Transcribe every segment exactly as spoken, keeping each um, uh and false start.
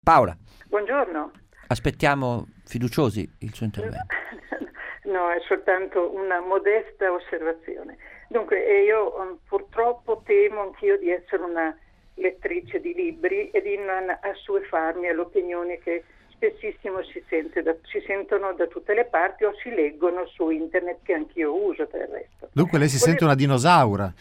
Paola, Buongiorno. aspettiamo fiduciosi il suo intervento. No, è soltanto una modesta osservazione. Dunque, eh, io um, purtroppo temo anch'io di essere una lettrice di libri e di non assuefarmi alle opinioni che spessissimo si, sente da, si sentono da tutte le parti o si leggono su internet, che anch'io uso per il resto. Dunque lei si Volevo... sente una dinosaura.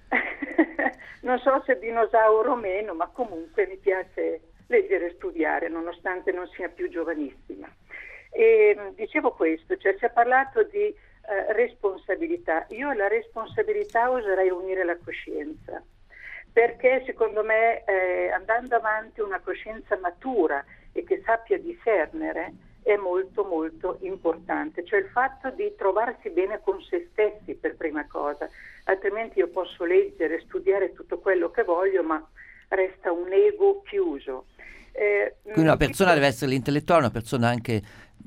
Non so se dinosauro o meno, ma comunque mi piace leggere e studiare, nonostante non sia più giovanissima. E dicevo questo, cioè si è parlato di eh, responsabilità. Io alla responsabilità oserei unire la coscienza, perché secondo me eh, andando avanti una coscienza matura e che sappia discernere è molto molto importante, cioè il fatto di trovarsi bene con se stessi per prima cosa, altrimenti io posso leggere, studiare tutto quello che voglio, ma resta un ego chiuso. Eh, Quindi una persona dico... deve essere l'intellettuale, una persona anche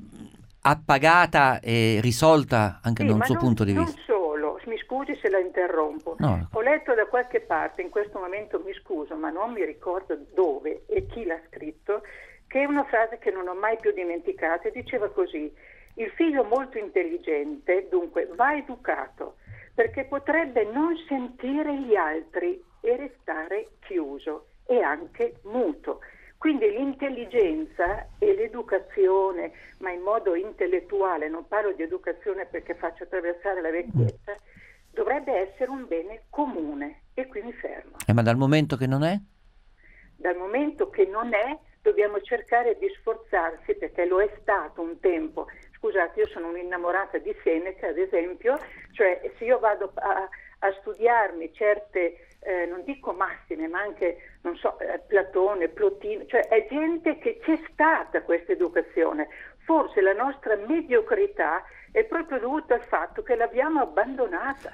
appagata e risolta anche Sì, da un ma suo non, punto di non vista. solo, mi scusi se la interrompo. No. Ho letto da qualche parte, in questo momento mi scuso, ma non mi ricordo dove e chi l'ha scritto, che è una frase che non ho mai più dimenticato e diceva così: il figlio molto intelligente dunque va educato, perché potrebbe non sentire gli altri e restare chiuso e anche muto. Quindi l'intelligenza e l'educazione, ma in modo intellettuale, non parlo di educazione perché faccio attraversare la vecchiezza, dovrebbe essere un bene comune. E qui mi fermo. Eh, ma dal momento che non è? Dal momento che non è, dobbiamo cercare di sforzarsi, perché lo è stato un tempo. Scusate, io sono un'innamorata di Seneca, ad esempio, cioè se io vado a, a studiarmi certe... Eh, non dico massime, ma anche, non so, eh, Platone, Plotino, cioè è gente che c'è stata questa educazione. Forse la nostra mediocrità è proprio dovuta al fatto che l'abbiamo abbandonata.